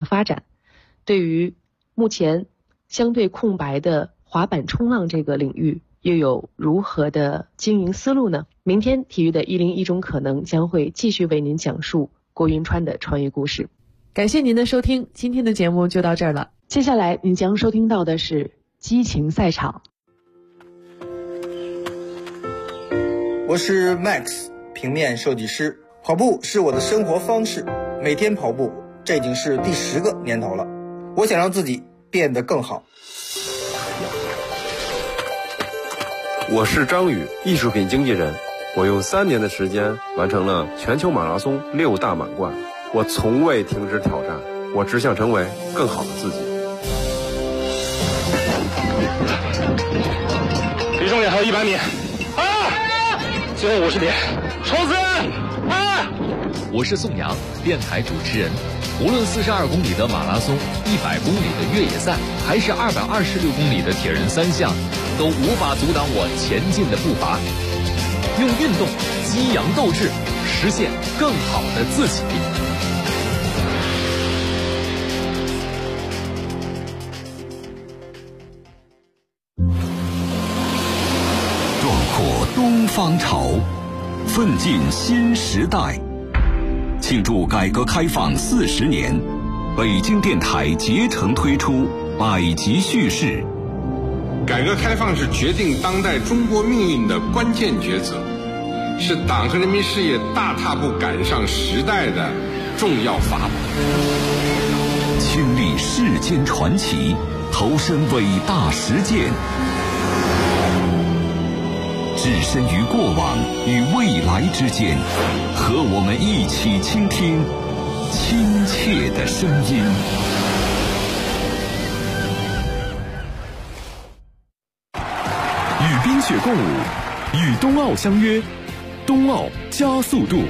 发展。对于目前相对空白的滑板冲浪这个领域，又有如何的经营思路呢？明天体育的101种可能将会继续为您讲述郭云川的创业故事。感谢您的收听，今天的节目就到这儿了。接下来您将收听到的是激情赛场。 我是 Max， 平面设计师。跑步是我的生活方式，每天跑步，这已经是第10个年头了。我想让自己变得更好。 我是张宇，艺术品经纪人。我用3年的时间完成了全球马拉松6大满贯。我从未停止挑战，我只想成为更好的自己。 离终点还有100米，最后50点，冲刺！ 我是宋阳，电台主持人。无论42公里的马拉松、100公里的越野赛，还是226公里的铁人3项，都无法阻挡我前进的步伐。用运动激扬斗志，实现更好的自己。 壮阔东方潮，奋进新时代。庆祝改革开放40年，北京电台竭诚推出百集叙事。 改革开放是决定当代中国命运的关键抉择，是党和人民事业大踏步赶上时代的重要法宝。 亲历世间传奇，投身伟大实践，置身于过往与未来之间，和我们一起倾听亲切的声音。 与冰雪共舞，与冬奥相约，冬奥加速度。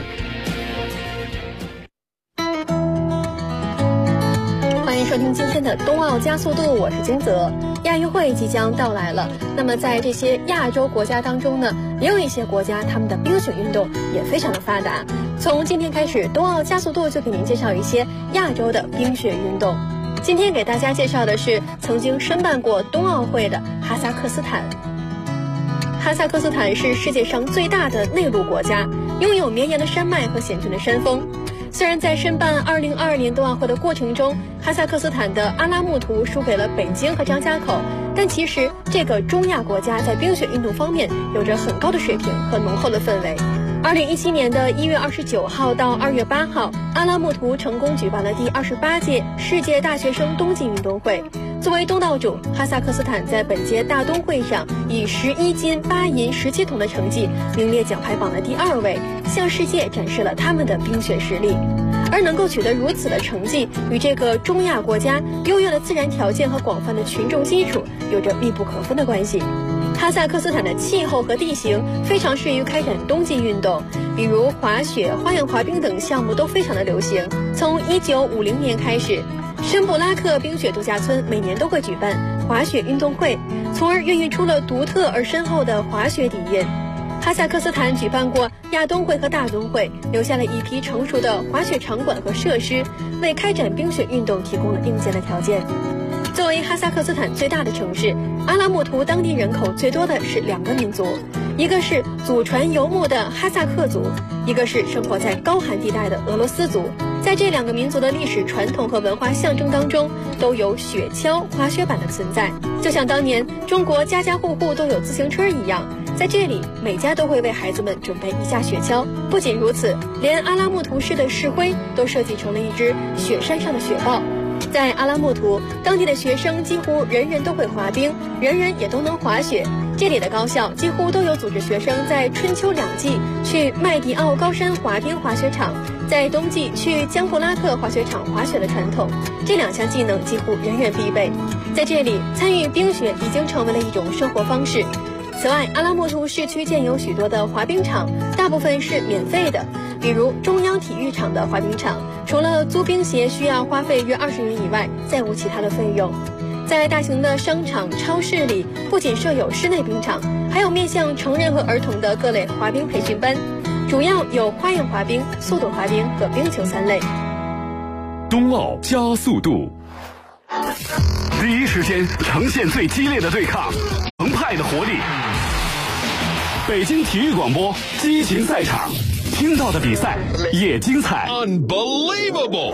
欢迎收听今天的冬奥加速度，我是金泽。亚运会即将到来了，那么在这些亚洲国家当中呢，也有一些国家他们的冰雪运动也非常的发达。从今天开始，冬奥加速度就给您介绍一些亚洲的冰雪运动。今天给大家介绍的是曾经申办过冬奥会的哈萨克斯坦。哈萨克斯坦是世界上最大的内陆国家，拥有绵延的山脉和险峻的山峰。虽然在申办2022年冬奥会的过程中，哈萨克斯坦的阿拉木图输给了北京和张家口，但其实这个中亚国家在冰雪运动方面有着很高的水平和浓厚的氛围。2017年的1月29号到2月8号，阿拉木图成功举办了第28届世界大学生冬季运动会。作为东道主，哈萨克斯坦在本届大冬会上以11金、8银、17铜的成绩名列奖牌榜的第2位，向世界展示了他们的冰雪实力。而能够取得如此的成绩，与这个中亚国家优越的自然条件和广泛的群众基础有着密不可分的关系。哈萨克斯坦的气候和地形非常适于开展冬季运动，比如滑雪、花样滑冰等项目都非常的流行。从1950年开始，申布拉克冰雪度假村每年都会举办滑雪运动会，从而孕育出了独特而深厚的滑雪底蕴。哈萨克斯坦举办过亚冬会和大冬会，留下了一批成熟的滑雪场馆和设施，为开展冰雪运动提供了硬件的条件。作为哈萨克斯坦最大的城市，阿拉木图当地人口最多的是2个民族，一个是祖传游牧的哈萨克族，一个是生活在高寒地带的俄罗斯族。在这2个民族的历史传统和文化象征当中，都有雪橇、滑雪板的存在，就像当年中国家家户户都有自行车一样，在这里每家都会为孩子们准备一架雪橇。不仅如此，连阿拉木图市的市徽都设计成了一只雪山上的雪豹。在阿拉木图，当地的学生几乎人人都会滑冰，人人也都能滑雪。这里的高校几乎都有组织学生在春秋2季去麦迪奥高山滑冰滑雪场，在冬季去江布拉特滑雪场滑雪的传统，这2项技能几乎人人必备。在这里，参与冰雪已经成为了一种生活方式。此外，阿拉木图市区建有许多的滑冰场，大部分是免费的，比如中央体育场的滑冰场，除了租冰鞋需要花费约20元以外，再无其他的费用。在大型的商场、超市里，不仅设有室内冰场，还有面向成人和儿童的各类滑冰培训班，主要有花样滑冰、速度滑冰和冰球3类。 冬奥加速度，第一时间呈现最激烈的对抗，澎湃的活力。北京体育广播，激情赛场，听到的比赛也精彩。 Unbelievable！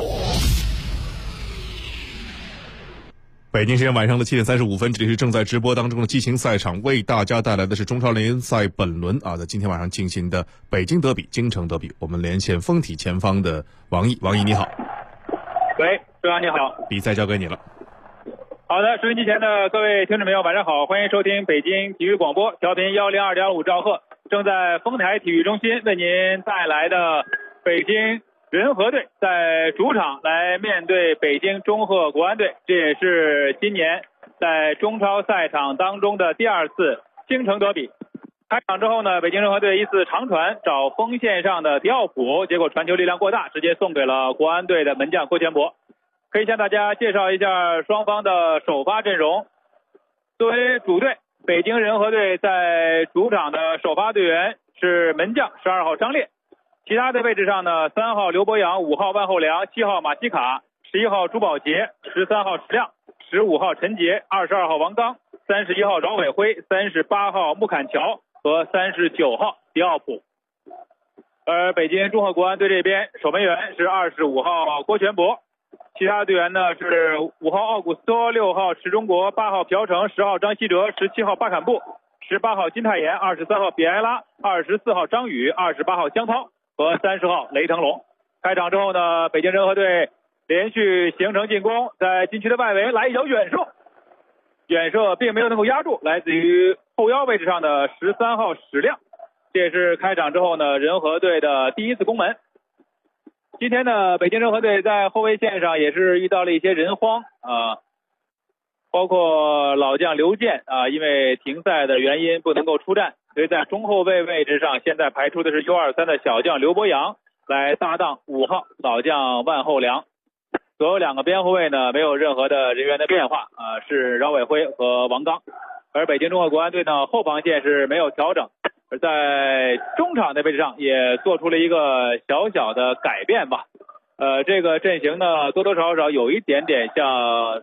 北京时间晚上的7点35分，这里是正在直播当中的激情赛场，为大家带来的是中超联赛本轮在今天晚上进行的北京德比、京城德比。我们连线丰体前方的王毅，王毅你好。 喂，周阳你好， 比赛交给你了。 好的，收音机前的各位听众朋友晚上好，欢迎收听北京体育广播，调频102.5兆赫，正在丰台体育中心为您带来的北京人和队在主场来面对北京中赫国安队，这也是今年在中超赛场当中的第二次京城德比。开场之后呢，北京人和队一次长传找锋线上的迪奥普，结果传球力量过大，直接送给了国安队的门将郭全博。可以向大家介绍一下双方的首发阵容。作为主队，北京人和队在主场的首发队员是门将12号张烈，其他的位置上呢，3号刘博洋、5号万后良、7号马西卡、11号朱宝杰、13号石亮、15号陈杰、22号王刚、31号饶伟辉、38号穆坎乔和39号迪奥普。而北京中赫国安队这边守门员是25号郭全博，其他队员呢是5号奥古斯托、6号池中国、8号朴成、10号张稀哲、17号巴坎布、18号金泰妍、23号比埃拉、24号张宇、28号江涛和30号雷腾龙。开场之后呢，北京人和队连续形成进攻，在禁区的外围来一脚远射，远射并没有能够压住来自于后腰位置上的13号史亮，这也是开场之后呢人和队的第一次攻门。今天呢，北京人和队在后卫线上也是遇到了一些人慌包括老将刘健因为停赛的原因不能够出战，所以在中后卫位置上现在排出的是 U23 的小将刘博洋来搭档5号老将万后良。所有两个边后卫呢没有任何的人员的变化是饶伟辉和王刚。而北京中赫国安队呢后防线是没有调整，而在中场的位置上也做出了一个小小的改变吧。这个阵型呢多多少少有一点点像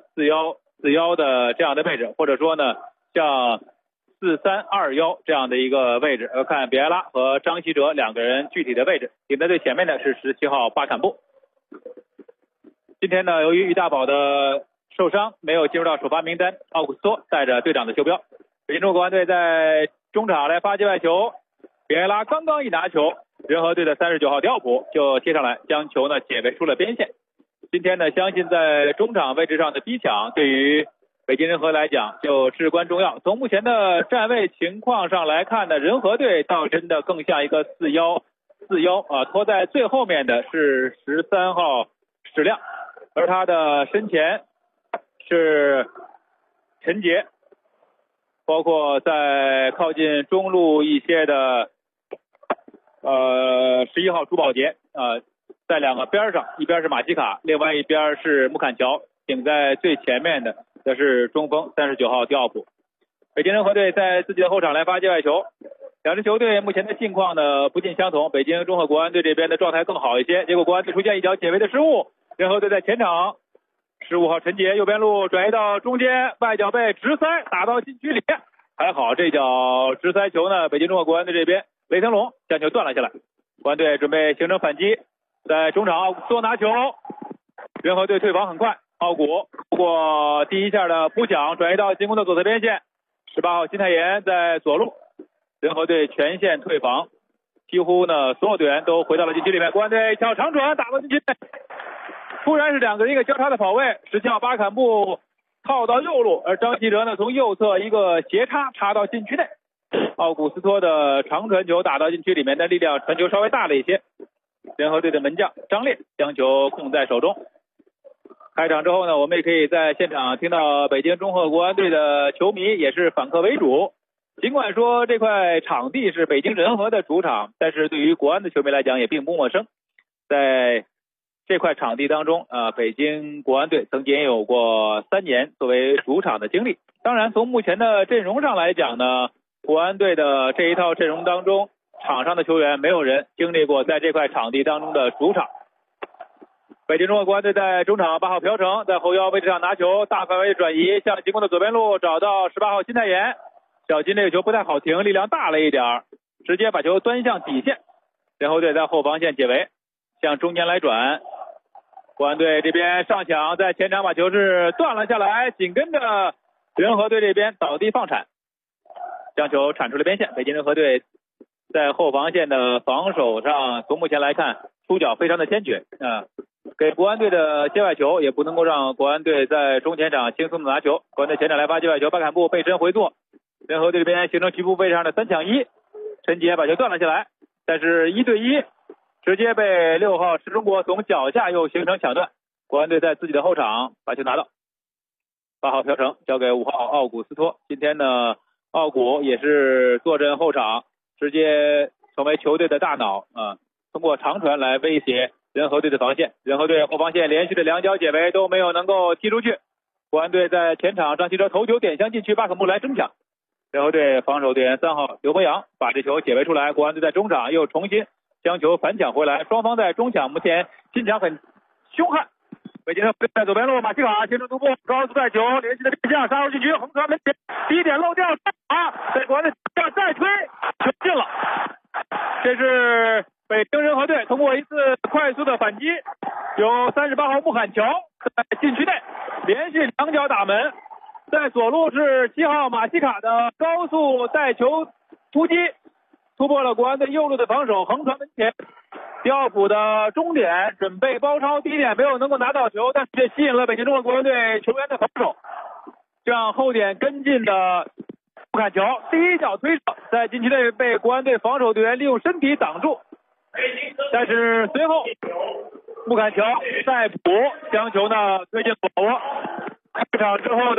4-1的这样的位置，或者说呢像4-3-2-1这样的一个位置。看比埃拉和张稀哲两个人具体的位置，顶在最前面的是17号巴坎布。今天呢，由于于大宝的受伤没有进入到首发名单，奥古斯托带着队长的袖标。北京中赫国安队在中场来发界外球，比埃拉刚刚一拿球，人和队的39号迪奥普就贴上来，将球呢解围出了边线。今天呢，相信在中场位置上的逼抢对于北京人和来讲就至关重要。从目前的站位情况上来看呢，人和队倒真的更像一个4-1拖在最后面的是13号史亮，而他的身前是陈杰，包括在靠近中路一些的11号朱宝杰在两个边上，一边是马西卡，另外一边是穆坎乔，顶在最前面的则是中锋39号迪奥普。北京人和队在自己的后场来发界外球，两支球队目前的境况呢不尽相同，北京中赫国安队这边的状态更好一些，结果国安队出现一脚解围的失误，人和队在前场15号陈杰右边路转移到中间，外脚被直塞打到禁区里面，还好这脚直塞球呢，北京中赫国安队这边雷腾龙将球断了下来，国安队准备形成反击，在中场奥古斯托拿球，人和队退防很快，奥古通过第一下的扑抢转移到进攻的左侧边线，18号金泰妍在左路，人和队全线退防，几乎呢所有队员都回到了禁区里面，国安队跳长传打到禁区内，突然是两个人一个交叉的跑位，17号巴坎布靠到右路，而张稀哲呢从右侧一个斜插插到禁区内，奥古斯托的长传球打到禁区里面的力量，传球稍微大了一些，人和队的门将张烈将球控在手中。开场之后呢，我们也可以在现场听到北京中赫国安队的球迷也是反客为主，尽管说这块场地是北京人和的主场，但是对于国安的球迷来讲也并不陌生。在这块场地当中北京国安队曾经也有过3年作为主场的经历。当然从目前的阵容上来讲呢，国安队的这一套阵容当中，场上的球员没有人经历过在这块场地当中的主场。 北京中国国安队在中场8号朴成在后腰位置上拿球，大范围转移向进攻的左边路，找到18号金泰妍，小金这个球不太好停，力量大了一点，直接把球端向底线。人和队在后防线解围，向中间来转。国安队这边上抢，在前场把球是断了下来，紧跟着人和队这边倒地放铲，将球铲出了边线。北京人和队在后防线的防守上，从目前来看出脚非常的坚决给国安队的接外球也不能够让国安队在中前场轻松的拿球。国安队前场来发接外球，巴坎布背身回做，人和队这边形成局部位置上的3抢1，陈杰把球断了下来，但是1对1直接被6号石中国从脚下又形成抢断。国安队在自己的后场把球拿到，8号朴成交给5号奥古斯托。今天呢，奥古也是坐镇后场，直接成为球队的大脑通过长传来威胁人和队的防线。人和队后防线连续的2脚解围都没有能够踢出去。国安队在前场张稀哲头球点向禁区，巴可穆来争抢。人和队防守队员3号刘博洋把这球解围出来，国安队在中场又重新将球反抢回来。双方在中场目前进场很凶悍。北京人在左边路，马西卡形成突破，高速带球连续的变向杀入禁区，横传门前第一点漏掉，在国安队再推球进了。这是北京人和队通过一次快速的反击，有38号穆罕乔在禁区内连续2脚打门，在左路是7号马西卡的高速带球突击，突破了国安队右路的防守，横传门前。迪奥普的终点准备包抄，第一点没有能够拿到球，但是却吸引了北京中国国安队球员的防守，让后点跟进的穆坎乔第一脚推射，在禁区内被国安队防守队员利用身体挡住，但是随后穆坎乔再补将球呢推进火窝。开场之后的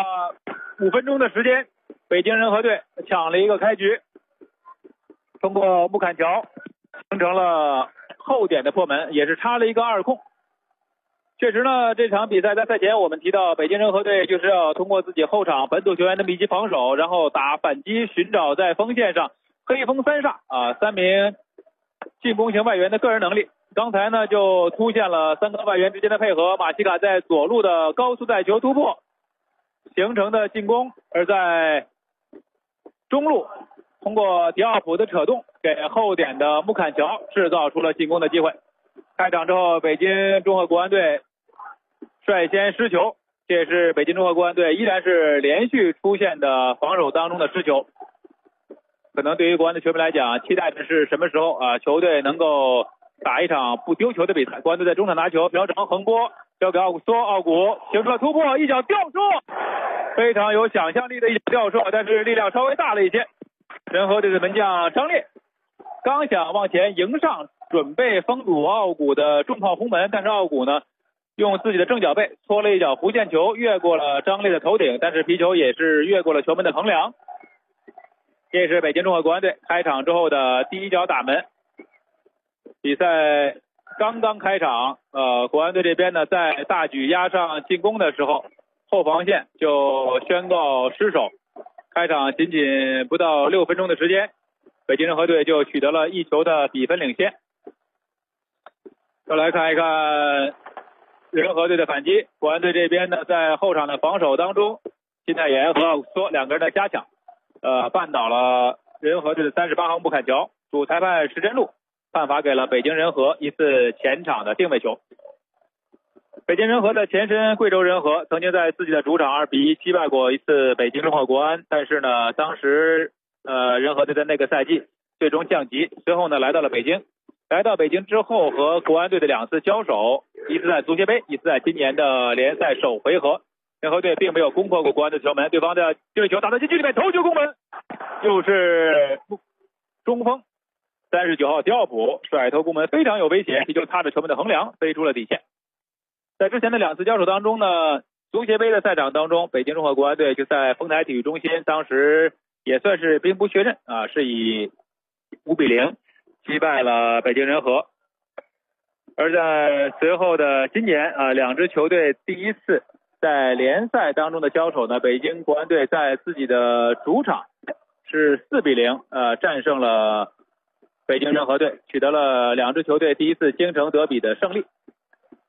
5分钟的时间，北京人和队抢了一个开局，通过穆坎乔形成了后点的破门，也是插了一个2空。确实呢，这场比赛在赛前我们提到，北京人和队就是要通过自己后场本土球员的密集防守，然后打反击，寻找在锋线上黑锋3煞3名进攻型外援的个人能力。刚才呢就出现了3个外援之间的配合，马西卡在左路的高速带球突破形成的进攻，而在中路通过迪奥普的扯动，给后点的穆坎乔制造出了进攻的机会。开场之后，北京中赫国安队率先失球，这也是北京中赫国安队依然是连续出现的防守当中的失球。可能对于国安的球迷来讲，期待的是什么时候球队能够打一场不丢球的比赛。国安队在中场拿球，朴成横拨交给奥古斯托，奥古形成了突破，一脚吊射，非常有想象力的一脚吊射，但是力量稍微大了一些。人和队的门将张烈刚想往前迎上，准备封堵奥古的重炮轰门，但是奥古呢用自己的正脚背搓了一脚弧线球，越过了张烈的头顶，但是皮球也是越过了球门的横梁。这是北京中赫国安队开场之后的第一脚打门。比赛刚刚开场，国安队这边呢在大举压上进攻的时候，后防线就宣告失守。开场仅仅不到6分钟的时间，北京人和队就取得了1球的比分领先。再来看一看人和队的反击，国安队这边呢在后场的防守当中，金泰妍和奥古斯托2个人的加强，绊倒了人和队的38号穆坎乔，主裁判石真路判罚给了北京人和一次前场的定位球。北京人和的前身贵州人和曾经在自己的主场2比1击败过一次北京中赫国安，但是呢当时人和队在那个赛季最终降级，随后呢来到了北京。来到北京之后和国安队的2次交手，一次在足协杯，一次在今年的联赛首回合，人和队并没有攻破过国安的球门，对方的定位球打到禁区里面，头球攻门，又是中锋39号迪奥普甩头攻门，非常有威胁，皮球擦着球门的横梁飞出了底线。在之前的2次交手当中呢，足协杯的赛场当中，北京中赫国安队就在丰台体育中心，当时也算是兵不血刃是以5比0击败了北京人和。而在随后的今年2支球队第一次在联赛当中的交手呢，北京国安队在自己的主场是4比0战胜了北京人和队，取得了2支球队第一次京城德比的胜利。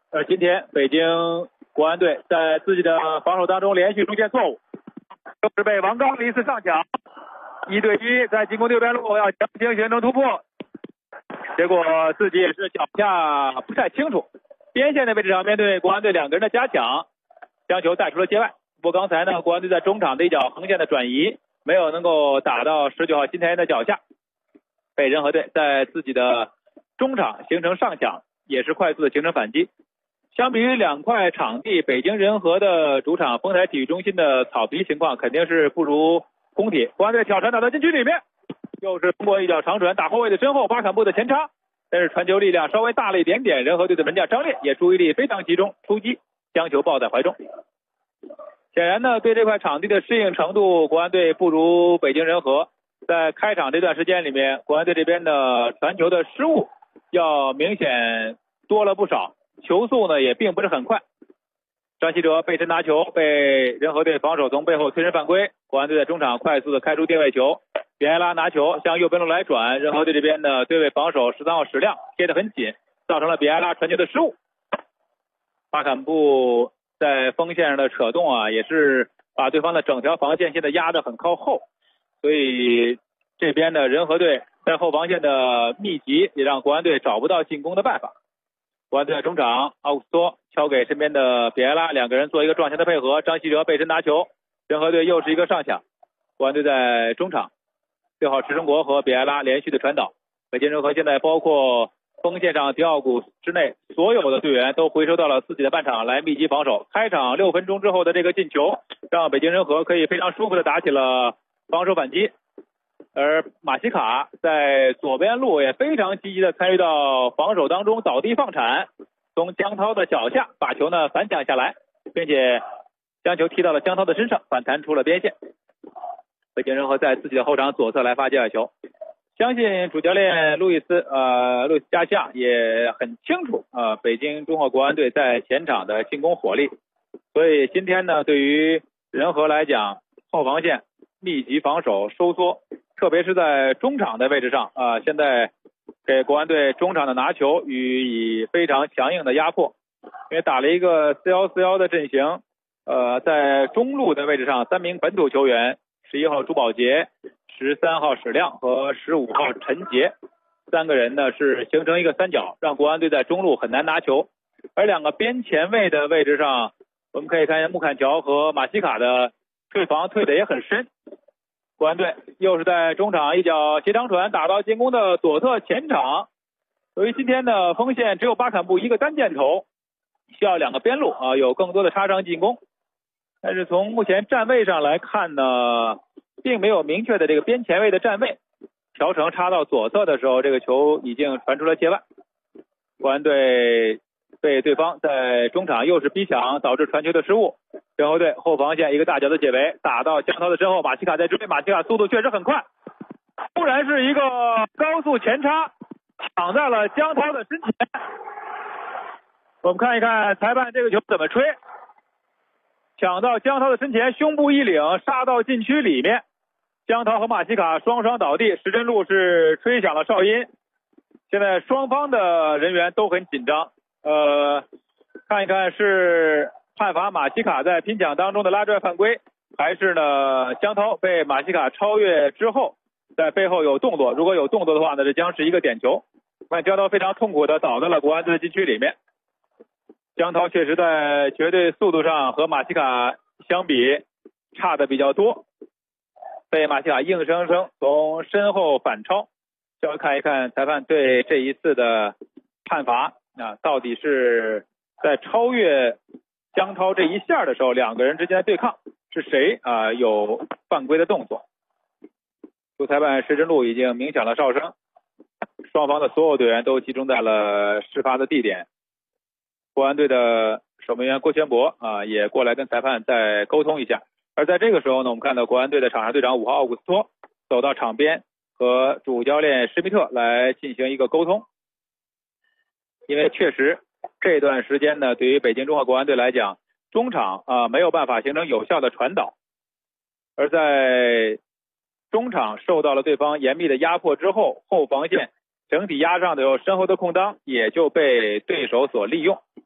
而今天北京国安队在自己的防守当中连续出现错误，都是被王刚一次上抢，1对1在进攻右边路要强行形成突破，结果自己也是脚下不太清楚，边线的位置上面对国安队2个人的加强，将球带出了界外。不过刚才呢，国安队在中场的一脚横线的转移没有能够打到19号金泰妍的脚下，被人和队在自己的中场形成上抢，也是快速的形成反击。相比于2块场地，北京人和的主场丰台体育中心的草皮情况肯定是不如工体。国安队挑传打到禁区里面，又是通过一脚长传打后卫的身后，巴坎布的前插，但是传球力量稍微大了一点点，人和队的门将张烈也注意力非常集中，出击将球抱在怀中。显然呢，对这块场地的适应程度，国安队不如北京人和。在开场这段时间里面，国安队这边的传球的失误要明显多了不少，球速呢也并不是很快。张稀哲背身拿球，被人和队防守从背后推人犯规，国安队在中场快速的开出定位球，比埃拉拿球向右边路来转，人和队这边的对位防守13号史亮贴得很紧，造成了比埃拉传球的失误。巴坎布在锋线上的扯动啊，也是把对方的整条防线现在压得很靠后，所以这边的人和队在后防线的密集也让国安队找不到进攻的办法。国安队中场奥古斯托敲给身边的比埃拉，2个人做一个撞墙的配合，张稀哲背身拿球，人和队又是一个上抢。国安队在中场6号池成国和比埃拉连续的传导，北京人和现在包括锋线上迪奥古之内所有的队员都回收到了自己的半场来密集防守。开场6分钟之后的这个进球让北京人和可以非常舒服的打起了防守反击，而马西卡在左边路也非常积极的参与到防守当中，倒地放铲，从江涛的脚下把球呢反抢下来，并且将球踢到了江涛的身上，反弹出了边线。北京人和在自己的后场左侧来发界外球，相信主教练路易斯加西亚也很清楚北京中赫国安队在前场的进攻火力，所以今天呢，对于人和来讲，后防线密集防守收缩，特别是在中场的位置上现在给国安队中场的拿球予以非常强硬的压迫，因为打了一个4-1-4-1的阵型，在中路的位置上3名本土球员，11号朱宝杰、13号史亮和15号陈杰，3个人呢是形成一个三角，让国安队在中路很难拿球。而2个边前卫的位置上，我们可以看见穆坎乔和马西卡的退防退的也很深。国安队又是在中场一脚斜长传打到进攻的左侧前场，由于今天的锋线只有巴坎布一个单箭头，需要2个边路有更多的插上进攻，但是从目前站位上来看呢，并没有明确的这个边前卫的站位，条程插到左侧的时候，这个球已经传出了界外。国安队被对方在中场又是逼抢，导致传球的失误。人和队后防线一个大脚的解围，打到江涛的身后，马西卡在追，马西卡速度确实很快，突然是一个高速前插，抢在了江涛的身前。我们看一看裁判这个球怎么吹，抢到江涛的身前，胸部一领，杀到禁区里面，江涛和马西卡双双倒地，石真路是吹响了哨音。现在双方的人员都很紧张，看一看是判罚马西卡在拼抢当中的拉拽犯规，还是呢江涛被马西卡超越之后在背后有动作，如果有动作的话呢，这将是一个点球。看江涛非常痛苦的倒在了国安队的禁区里面，江涛确实在绝对速度上和马西卡相比差的比较多，被马西卡硬生生从身后反超。就要看一看裁判对这一次的判罚到底是在超越江涛这一下的时候，2个人之间的对抗是谁有犯规的动作。主裁判石真路已经鸣响了哨声，双方的所有队员都集中在了事发的地点。国安队的守门员郭全博也过来跟裁判再沟通一下。而在这个时候呢，我们看到国安队的场上队长5号奥古斯托走到场边，和主教练施密特来进行一个沟通。因为确实这段时间呢，对于北京中赫国安队来讲，中场没有办法形成有效的传导，而在中场受到了对方严密的压迫之后，后防线整体压上的有身后的空当，也就被对手所利用。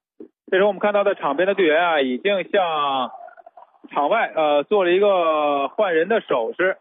这时候我们看到的场边的队员啊，已经向场外做了一个换人的手势，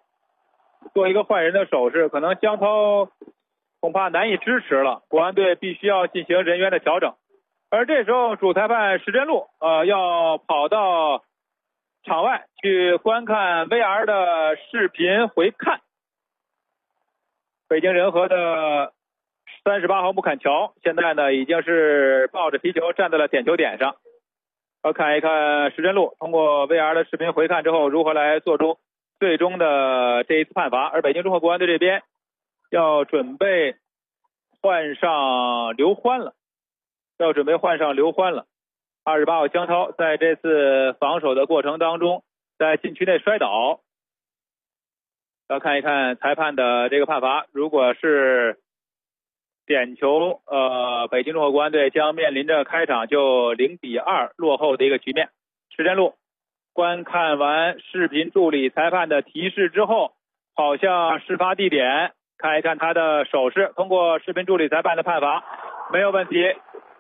可能江涛恐怕难以支持了，国安队必须要进行人员的调整。而这时候主裁判石真路要跑到场外去观看 VR 的视频回看。北京人和的38号穆坎乔现在呢已经是抱着皮球站在了点球点上，要看一看石真路通过 VR 的视频回看之后如何来做出最终的这一次判罚。而北京中赫国安队这边要准备换上刘欢了，28号江涛在这次防守的过程当中在禁区内摔倒，要看一看裁判的这个判罚，如果是点球，北京中赫国安队将面临着开场就0-2落后的一个局面。石真路观看完视频助理裁判的提示之后，跑向事发地点，看一看他的手势，通过视频助理裁判的判罚没有问题，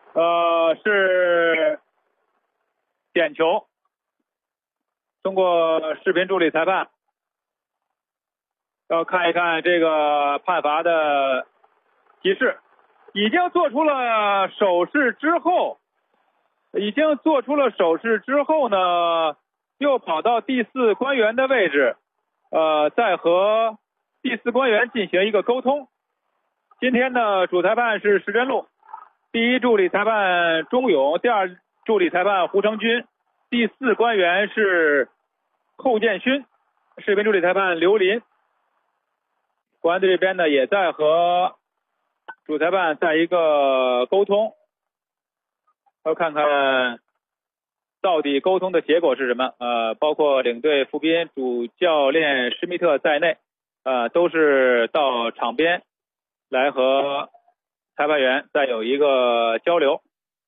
是点球。通过视频助理裁判要看一看这个判罚的提示，已经做出了手势之后呢，又跑到第4官员的位置，再和第4官员进行一个沟通。今天的主裁判是石真路，第1助理裁判钟勇，第2助理裁判胡成军，第4官员是寇建勋，视频助理裁判刘林。国安队这边呢也在和主裁判在一个沟通，要看看到底沟通的结果是什么。包括领队副斌、主教练施密特在内，都是到场边来和裁判员再有一个交流。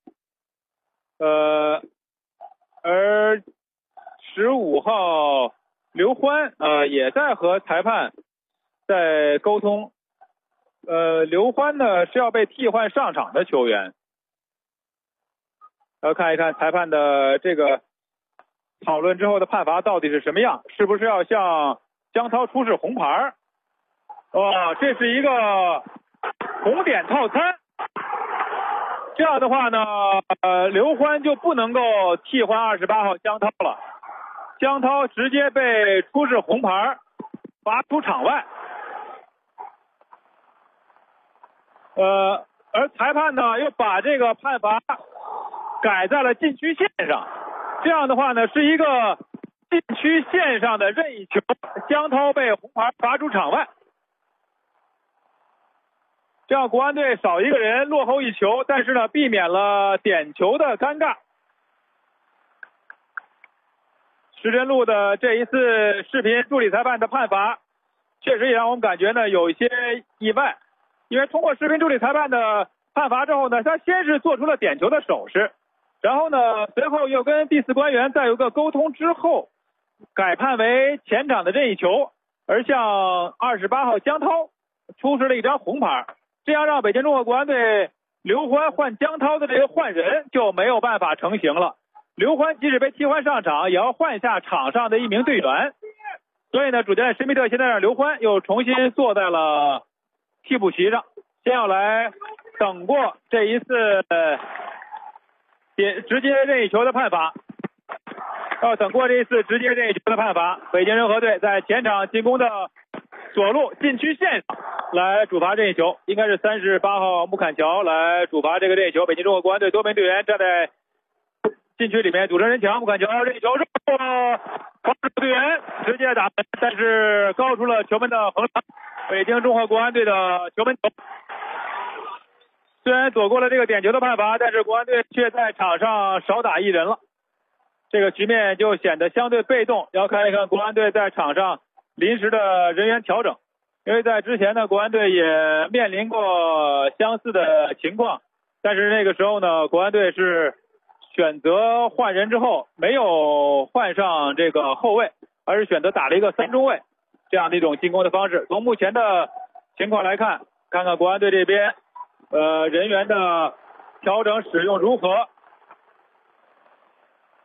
而15号刘欢也在和裁判在沟通。刘欢呢是要被替换上场的球员。要看一看裁判的这个讨论之后的判罚到底是什么样，是不是要向江涛出示红牌？这是一个红点套餐。这样的话呢，刘欢就不能够替换28号江涛了，江涛直接被出示红牌，罚出场外。而裁判呢又把这个判罚改在了禁区线上，这样的话呢是一个禁区线上的任意球，江涛被红牌罚出场外。这样国安队少一个人，落后1球，但是呢避免了点球的尴尬。石真路的这一次视频助理裁判的判罚确实也让我们感觉呢有一些意外，因为通过视频助理裁判的判罚之后呢，他先是做出了点球的手势，然后呢随后又跟第4官员再有个沟通之后改判为前场的任意球，而向28号江涛出示了一张红牌，这样让北京中赫国安队刘欢换江涛的这个换人就没有办法成型了。刘欢即使被替换上场，也要换下场上的一名队员，所以呢主教练施密特现在让刘欢又重新坐在了替补席上，先要来等过这一次直接任意球的判罚，等过这一次直接任意球的判罚。北京人和队在前场进攻的左路禁区线上来主罚任意球，应该是38号穆坎乔来主罚这个任意球。北京中赫国安队多名队员站在禁区里面组成人墙，穆坎乔任意球之后，防守队员直接打门，但是高出了球门的横梁，北京中赫国安队的球门球。虽然躲过了这个点球的判罚，但是国安队却在场上少打1人了，这个局面就显得相对被动。要看一看国安队在场上临时的人员调整，因为在之前呢国安队也面临过相似的情况，但是那个时候呢国安队是选择换人之后没有换上这个后卫，而是选择打了一个3中卫这样的一种进攻的方式。从目前的情况来看，看看国安队这边人员的调整使用如何。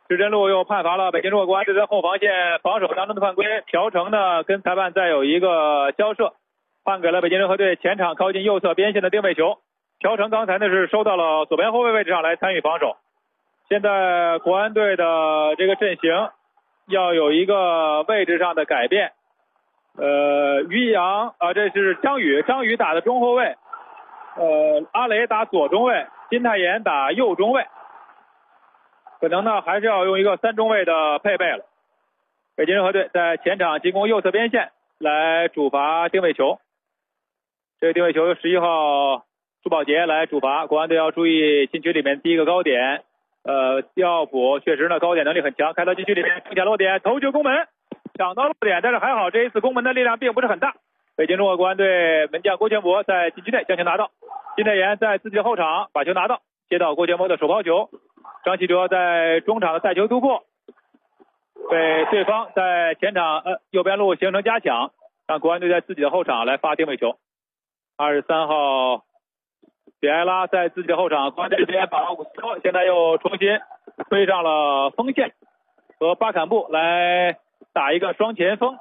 石真路又判罚了北京中国国安队在后防线防守当中的犯规，朴成呢跟裁判再有一个交涉，判给了北京人和队前场靠近右侧边线的定位球。朴成刚才呢是收到了左边后卫位置上来参与防守。现在国安队的这个阵型要有一个位置上的改变。于洋这是张宇打的中后卫，阿雷打左中卫，金泰妍打右中卫。可能呢还是要用一个3中卫的配备了。北京人和队在前场进攻右侧边线来主罚定位球。这个定位球由11号朱宝杰来主罚，国安队要注意禁区里面第一个高点。第二补确实呢高点能力很强，开到禁区里面冲下落点，头球攻门，抢到落点，但是还好这一次攻门的力量并不是很大。北京中国国安队门将郭全博在禁区内将球拿到，金泰妍在自己的后场把球拿到，接到郭全博的手抛球。张稀哲在中场的带球突破，被对方在前场右边路形成加强，让国安队在自己的后场来发定位球。23号比埃拉在自己的后场，国安队这边把奥古斯托现在又重新推上了锋线，和巴坎布来打一个双前锋，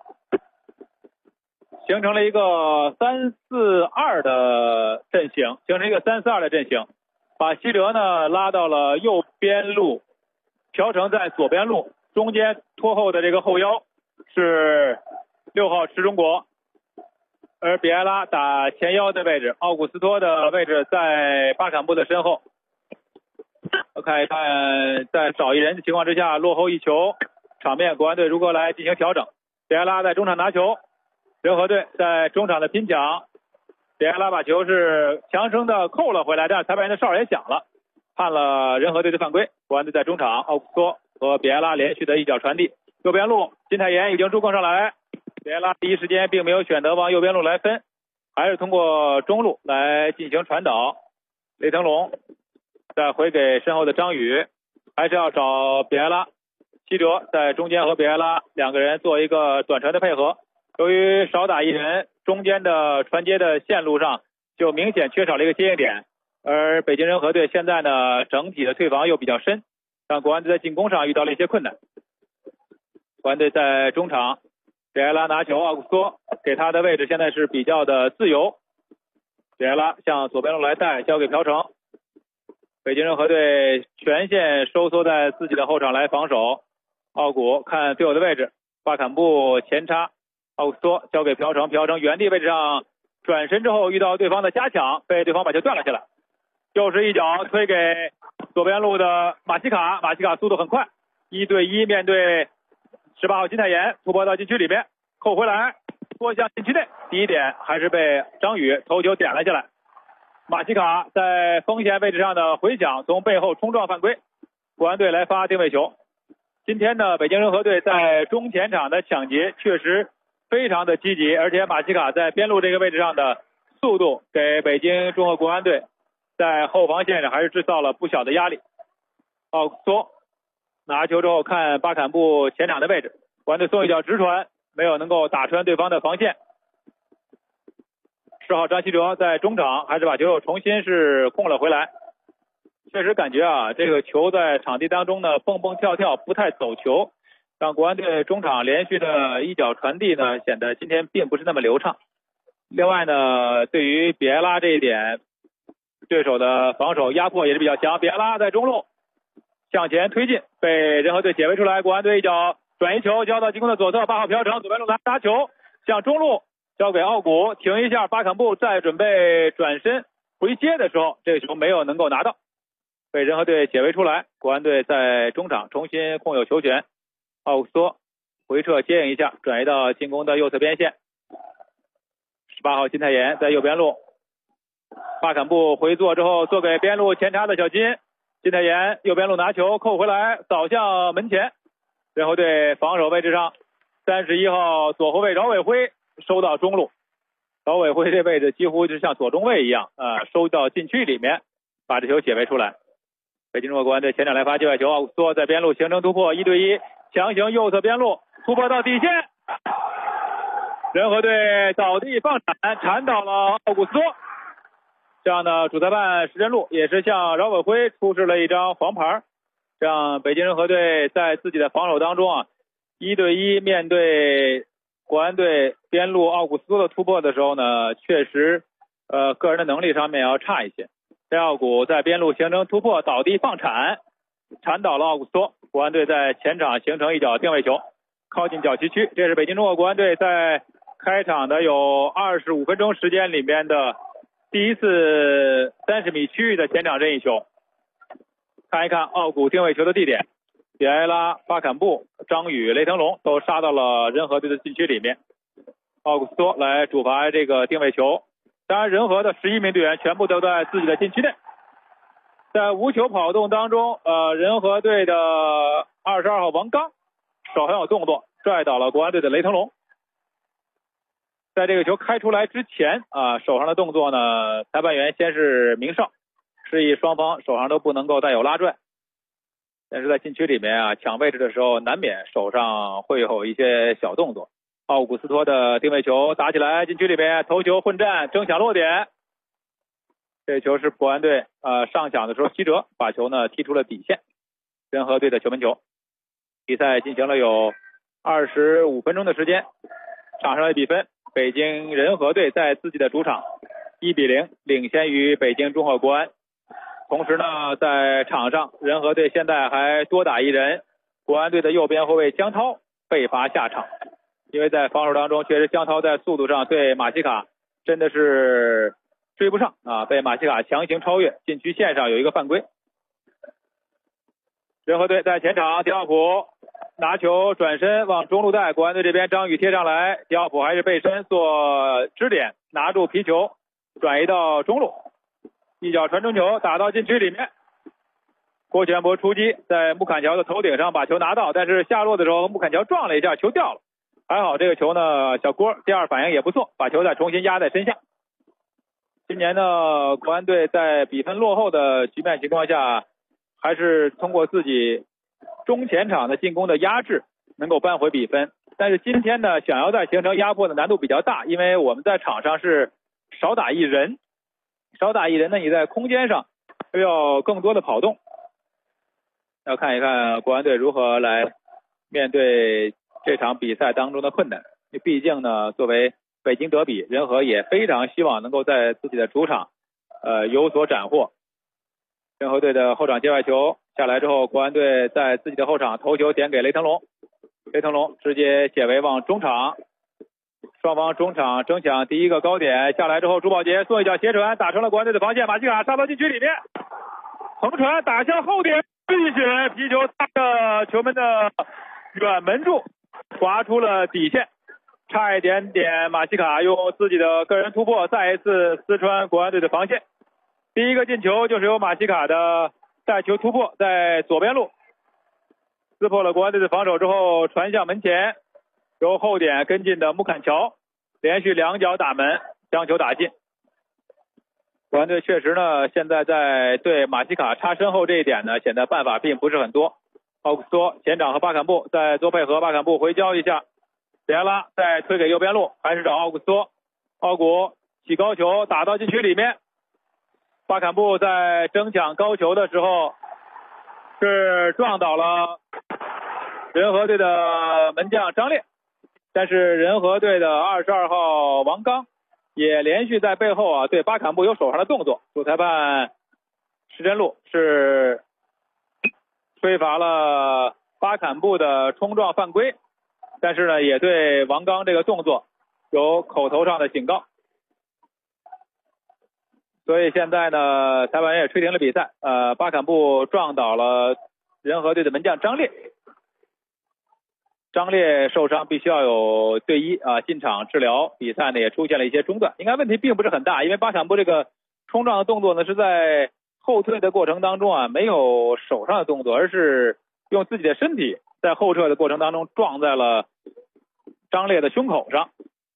形成了一个3-4-2的阵型，把希哲呢拉到了右边路，朴成在左边路，中间拖后的这个后腰是6号池中国，而比埃拉打前腰的位置，奥古斯托的位置在巴坎布的身后。我看一看，在少一人的情况之下，落后1球，场面国安队如何来进行调整？比埃拉在中场拿球，人和队在中场的拼抢。比埃拉把球是强生的扣了回来，但是裁判员的哨也响了，判了人和队的犯规。国安队在中场，奥古斯托和比埃拉连续的一脚传递，右边路金泰妍已经助攻上来，比埃拉第一时间并没有选择往右边路来分，还是通过中路来进行传导。雷腾龙再回给身后的张宇，还是要找比埃拉，希哲在中间和比埃拉两个人做一个短传的配合。由于少打一人，中间的传接的线路上就明显缺少了一个接应点，而北京人和队现在呢整体的退防又比较深，让国安队在进攻上遇到了一些困难。国安队在中场，比埃拉拿球，奥古斯托给他的位置现在是比较的自由，比埃拉向左边路来带，交给朴成。北京人和队全线收缩在自己的后场来防守，奥古看队友的位置，巴坎布前插，奥古斯托交给朴成，朴成原地位置上转身之后遇到对方的加强，被对方把球断了下来，又是一脚推给左边路的马西卡，马西卡速度很快，1对1面对18号金泰妍，突破到禁区里面，扣回来拖向禁区内，第一点还是被张宇头球点了下来。马西卡在锋线位置上的回抢，从背后冲撞犯规，国安队来发定位球。今天呢，北京人和队在中前场的抢劫确实非常的积极，而且马西卡在边路这个位置上的速度给北京中国国安队在后防线上还是制造了不小的压力。奥古斯托拿球之后看巴坎布前场的位置，国安队送一脚直传，没有能够打穿对方的防线。10号张稀哲在中场还是把球又重新是控了回来，确实感觉这个球在场地当中呢蹦蹦跳跳，不太走球，让国安队中场连续的一脚传递呢显得今天并不是那么流畅。另外呢，对于比埃拉这一点，对手的防守压迫也是比较强，比埃拉在中路向前推进，被人和队解围出来，国安队一脚转移球交到进攻的左侧，8号朴成左边路拿球向中路交给奥古，停一下，巴坎布再准备转身回接的时候，这个球没有能够拿到，被人和队解围出来，国安队在中场重新控有球权，奥古斯托回撤接应一下，转移到进攻的右侧边线，18号金泰妍在右边路，巴坎布回做之后做给边路前插的小金，金泰妍右边路拿球扣回来扫向门前，人和队防守位置上31号左后卫饶伟辉收到中路，饶伟辉这位置几乎就像左中卫一样收到禁区里面，把这球解围出来。北京中国国安队前场来发界外球，奥古斯托在边路形成突破，1对1强行右侧边路突破到底线，人和队倒地放铲铲倒了奥古斯托，这样呢主裁判石真路也是向饶伟辉出示了一张黄牌， 这样北京人和队在自己的防守当中啊，1对1面对国安队边路奥古斯托的突破的时候呢，确实个人的能力上面要差一些。戴奥古在边路形成突破，倒地放铲，铲倒了奥古斯托。国安队在前场形成一脚定位球，靠近角旗区。这是北京中国国安队在开场的有25分钟时间里面的第一次30米区域的前场任意球。看一看奥古定位球的地点，比埃拉、巴坎布、张宇、雷腾龙都杀到了人和队的禁区里面。奥古斯托来主罚这个定位球。当然人和的11名队员全部都在自己的禁区内。在无球跑动当中，人和队的22号王刚手很有动作，拽倒了国安队的雷腾龙。在这个球开出来之前手上的动作呢，裁判员先是鸣哨，示意双方手上都不能够带有拉拽。但是在禁区里面抢位置的时候，难免手上会有一些小动作。奥古斯托的定位球打起来，禁区里面头球混战，争抢落点。这球是国安队上抢的时候西折，把球呢踢出了底线，人和队的球门球。比赛进行了有25分钟的时间，场上的比分，北京人和队在自己的主场1比0领先于北京中赫国安。同时呢，在场上人和队现在还多打一人，国安队的右边后卫江涛被罚下场。因为在防守当中，确实江涛在速度上对马西卡真的是追不上被马西卡强行超越，禁区线上有一个犯规。人和队在前场，迪奥普拿球转身往中路带，国安队这边张宇贴上来，迪奥普还是背身做支点，拿住皮球转移到中路，一脚传中球打到禁区里面。郭全博出击，在穆坎乔的头顶上把球拿到，但是下落的时候穆坎乔撞了一下，球掉了。还好这个球呢，小郭第二反应也不错，把球再重新压在身下。今年呢，国安队在比分落后的局面情况下，还是通过自己中前场的进攻的压制能够扳回比分。但是今天呢，想要再形成压迫的难度比较大，因为我们在场上是少打一人，呢你在空间上需要更多的跑动。要看一看国安队如何来面对这场比赛当中的困难。毕竟呢，作为北京德比，人和也非常希望能够在自己的主场有所斩获。人和队的后场接外球下来之后，国安队在自己的后场头球点给雷腾龙，雷腾龙直接解围往中场，双方中场争抢第一个高点，下来之后朱宝杰送一脚斜传打成了国安队的防线，马西卡杀到禁区里面，横传打向后点，浴血皮球擦着球门的远门柱，划出了底线，差一点点马西卡用自己的个人突破再一次撕穿国安队的防线。第一个进球就是由马西卡的带球突破，在左边路撕破了国安队的防守之后传向门前，由后点跟进的穆坎乔连续2脚打门将球打进。国安队确实呢，现在在对马西卡插身后这一点呢，显得办法并不是很多。奥古斯托前场和巴坎布再做配合，巴坎布回交一下，比埃拉再推给右边路，还是找奥古斯托，奥古起高球打到禁区里面，巴坎布在争抢高球的时候是撞倒了人和队的门将张烈，但是人和队的22号王刚也连续在背后对巴坎布有手上的动作，主裁判石真路是吹罚了巴坎布的冲撞犯规，但是呢也对王刚这个动作有口头上的警告。所以现在呢，裁判员也吹停了比赛。巴坎布撞倒了人和队的门将张烈，张烈受伤必须要有队医进场治疗，比赛呢也出现了一些中断，应该问题并不是很大，因为巴坎布这个冲撞的动作呢是在后退的过程当中没有手上的动作，而是用自己的身体在后撤的过程当中撞在了张烈的胸口上。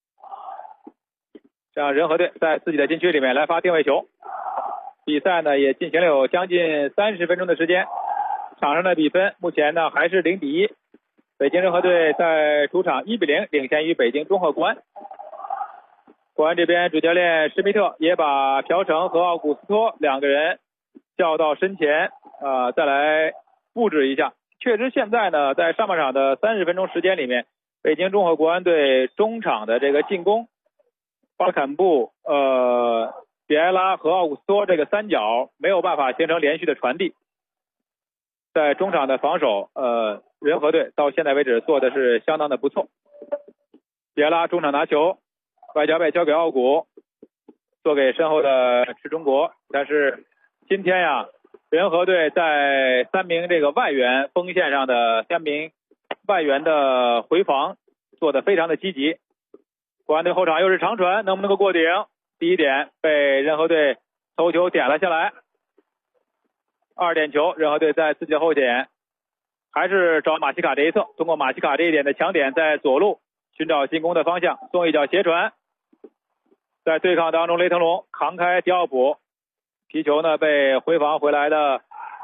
这样人和队在自己的禁区里面来发定位球，比赛呢也进行了有将近30分钟的时间，场上的比分目前呢还是0比1，北京人和队在主场1比0领先于北京中赫国安。国安这边主教练施密特也把朴成和奥古斯托2个人叫到身前再来布置一下。确实现在呢，在上半场的30分钟时间里面，北京中赫国安队中场的这个进攻，巴坎布、比埃拉和奥古斯托这个三角没有办法形成连续的传递。在中场的防守，人和队到现在为止做的是相当的不错。比埃拉中场拿球，外脚背交给奥古，做给身后的池中国。但是今天呀，人和队在3名这个外援锋线上的3名外援的回防做得非常的积极。国安队后场又是长传，能不能够过顶？第一点被人和队头球点了下来。2点球，人和队在自己的后点还是找马西卡这一侧，通过马西卡这一点的强点，在左路寻找进攻的方向，送一脚斜传。在对抗当中，雷腾龙扛开迪奥普，皮球呢被回防回来的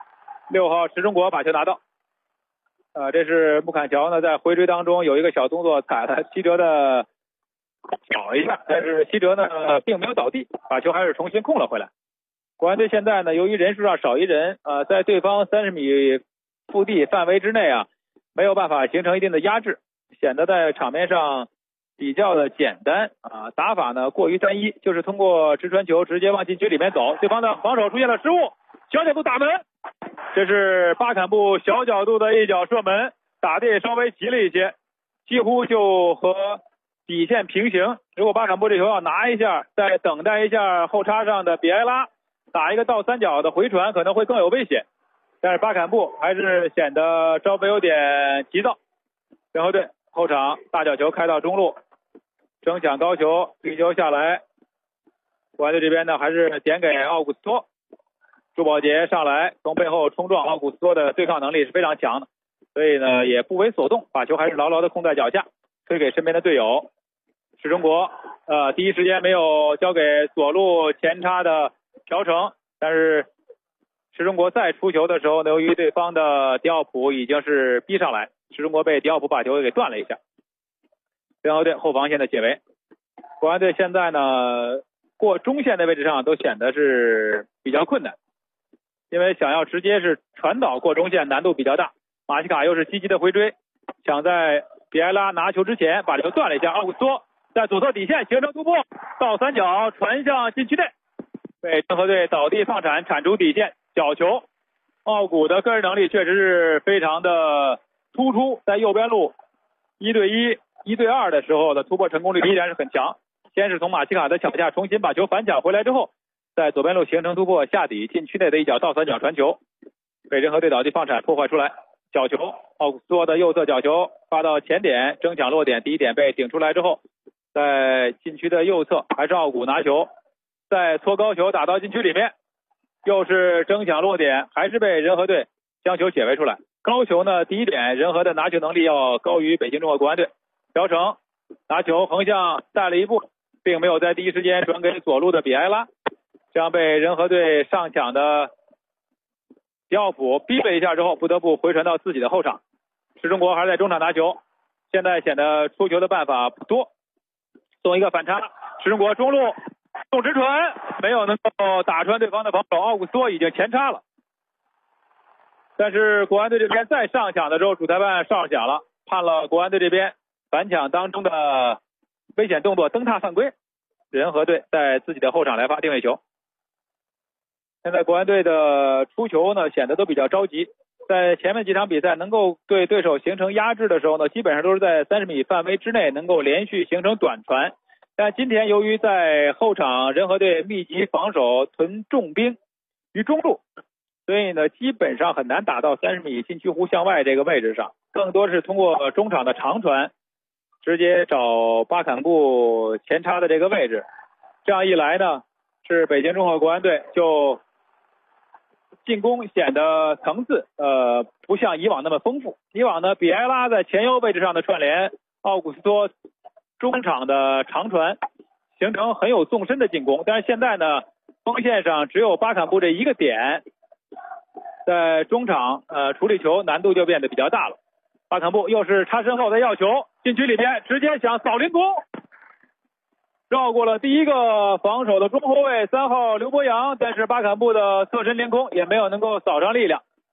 6号池中国把球拿到。这是穆坎乔呢在回追当中有一个小动作，踩了西哲的脚一下，但是西哲呢并没有倒地，把球还是重新控了回来。国安队现在呢，由于人数上少一人，在对方30米腹地范围之内啊，没有办法形成一定的压制，显得在场面上比较的简单啊。打法呢过于单一，就是通过直传球直接往禁区里面走，对方的防守出现了失误，小角度打门，这是巴坎布小角度的一脚射门，打的也稍微急了一些，几乎就和底线平行。如果巴坎布这球要拿一下，再等待一下后插上的比埃拉打一个倒三角的回传，可能会更有危险。但是巴坎布还是显得稍微有点急躁。人和队后场大角球开到中路，争抢高球，皮球下来，国安队这边呢还是点给奥古斯托。朱宝杰上来从背后冲撞，奥古斯托的对抗能力是非常强的，所以呢也不为所动，把球还是牢牢的控在脚下，推给身边的队友。池中国第一时间没有交给左路前插的朴成，但是池中国再出球的时候呢，由于对方的迪奥普已经是逼上来，池中国被迪奥普把球给断了一下。人和队后防线的解围，国安队现在呢过中线的位置上都显得是比较困难，因为想要直接是传导过中线难度比较大。马西卡又是积极的回追，想在比埃拉拿球之前把球断了一下，奥古斯托在左侧底线形成突破，倒三角传向禁区内，被人和队倒地放铲，铲出底线，角球。奥古的个人能力确实是非常的突出，在右边路1对1、1对2的时候的突破成功率依然是很强。先是从马西卡的脚下重新把球反抢回来之后，在左边路形成突破，下底禁区内的一脚倒三角传球，被人和队倒地放铲破坏出来。角球，奥古斯托的右侧角球发到前点，争抢落点，第一点被顶出来之后，在禁区的右侧还是奥古拿球，再搓高球打到禁区里面，又是争抢落点，还是被人和队将球解围出来。高球呢，第一点人和的拿球能力要高于北京中赫国安队。朴成拿球横向带了一步，并没有在第一时间转给左路的比埃拉，这样被人和队上抢的迪奥普逼了一下之后，不得不回传到自己的后场。池中国还是在中场拿球，现在显得出球的办法不多，送一个反插，池中国中路送直传，没有能够打穿对方的防守，奥古斯托已经前插了。但是国安队这边再上抢的时候，主裁判上抢了，判了国安队这边反抢当中的危险动作蹬踏犯规，人和队在自己的后场来发定位球。现在国安队的出球呢显得都比较着急，在前面几场比赛能够对对手形成压制的时候呢，基本上都是在30米范围之内能够连续形成短传，但今天由于在后场人和队密集防守屯重兵于中路，所以呢基本上很难打到30米禁区弧向外这个位置上，更多是通过中场的长传直接找巴坎布前插的这个位置。这样一来呢，是北京中赫国安队就进攻显得层次不像以往那么丰富。以往呢，比埃拉在前腰位置上的串联，奥古斯托中场的长传，形成很有纵深的进攻。但是现在呢，锋线上只有巴坎布这一个点，在中场处理球难度就变得比较大了。巴坎布又是插身后的要球，禁区里边直接想扫凌空，绕过了第一个防守的中后卫3号刘博洋，但是巴坎布的侧身凌空也没有能够扫上力量。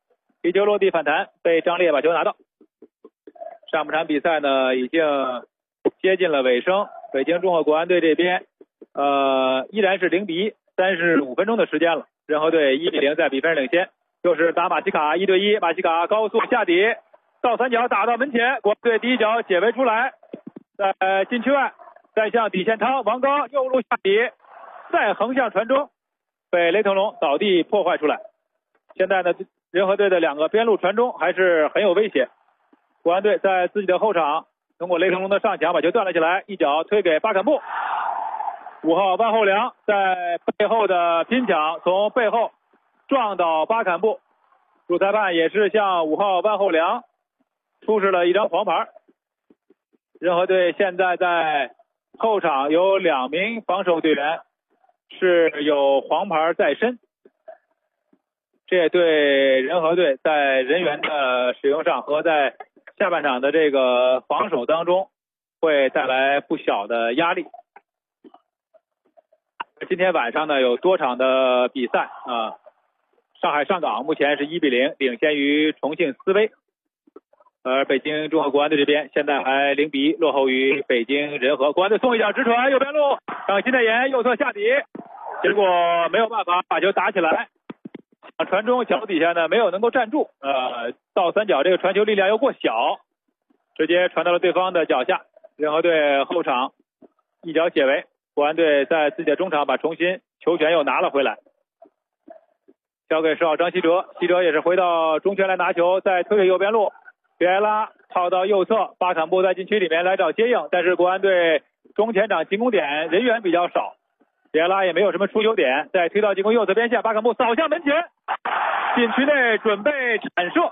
皮球落地反弹，被张烈把球拿到。上半场比赛呢已经接近了尾声，北京中赫国安队这边依然是0-1，35分钟的时间了，仁和队1-0在比分领先。又是打马西卡1对1，马西卡高速下底倒三角打到门前，国安队第一脚解围出来，在禁区外再向底线掏，王刚右路下底再横向传中，被雷腾龙倒地破坏出来。现在呢仁和队的2个边路传中还是很有威胁，国安队在自己的后场通过雷腾龙的上抢把球断了起来，一脚推给巴坎布，5号万后良在背后的拼抢，从背后撞倒巴坎布，主裁判也是向5号万后良出示了一张黄牌。仁和队现在在后场有2名防守队员是有黄牌在身，这对仁和队在人员的使用上和在下半场的这个防守当中会带来不小的压力。今天晚上呢有多场的比赛啊，上海上港目前是1-0领先于重庆斯威，而北京中赫国安队这边现在还0-1落后于北京人和。国安队送一脚直传右边路，让金泰妍右侧下底，结果没有办法把球打起来，传中脚底下呢没有能够站住，倒三角这个传球力量又过小，直接传到了对方的脚下。仁和队后场一脚解围，国安队在自己的中场把重新球权又拿了回来，交给10号张稀哲，稀哲也是回到中圈来拿球，再推给右边路，别埃拉套到右侧，巴坎布在禁区里面来找接应，但是国安队中前场进攻点人员比较少，别埃拉也没有什么出球点，再推到进攻右侧边线，巴坎布扫向门前，禁区内准备铲射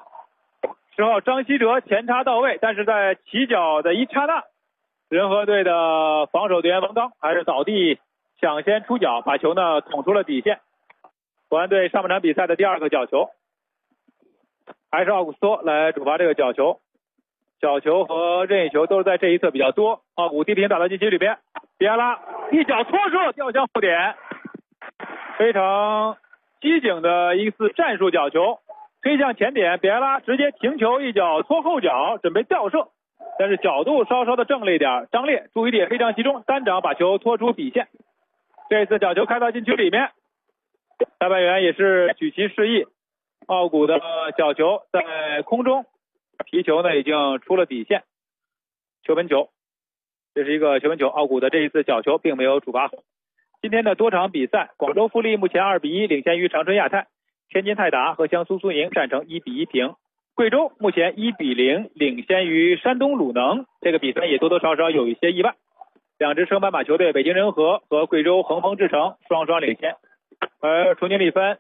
，10号张稀哲前插到位，但是在起脚的一刹那，仁和队的防守队员王刚还是倒地抢先出脚，把球呢捅出了底线。国安队上半场比赛的第2个角球，还是奥古斯托来主罚这个角球，角球和任意球都是在这一侧比较多。奥古低平打到禁区里边，比埃拉一脚搓射吊向后点，非常机警的一次战术角球，推向前点，比埃拉直接停球一脚搓后脚准备吊射，但是角度稍稍的正了一点，张烈注意力也非常集中，单掌把球拖出底线。这次角球开到禁区里面，裁判员也是举旗示意，奥古的角球在空中，皮球呢已经出了底线，球门球，这是一个球门球，奥古的这一次角球并没有主罚。今天的多场比赛，广州富力目前2-1领先于长春亚泰，天津泰达和江苏苏宁战成1-1平，贵州目前1-0领先于山东鲁能，这个比分也多多少少有一些意外。2支升班马球队北京人和和贵州恒丰智诚双双领先，而重庆力帆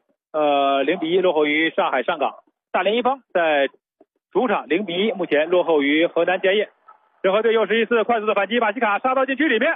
0-1落后于上海上港，大连一方在主场0-1目前落后于河南建业。仁和队又是一次快速的反击，马西卡杀到禁区里面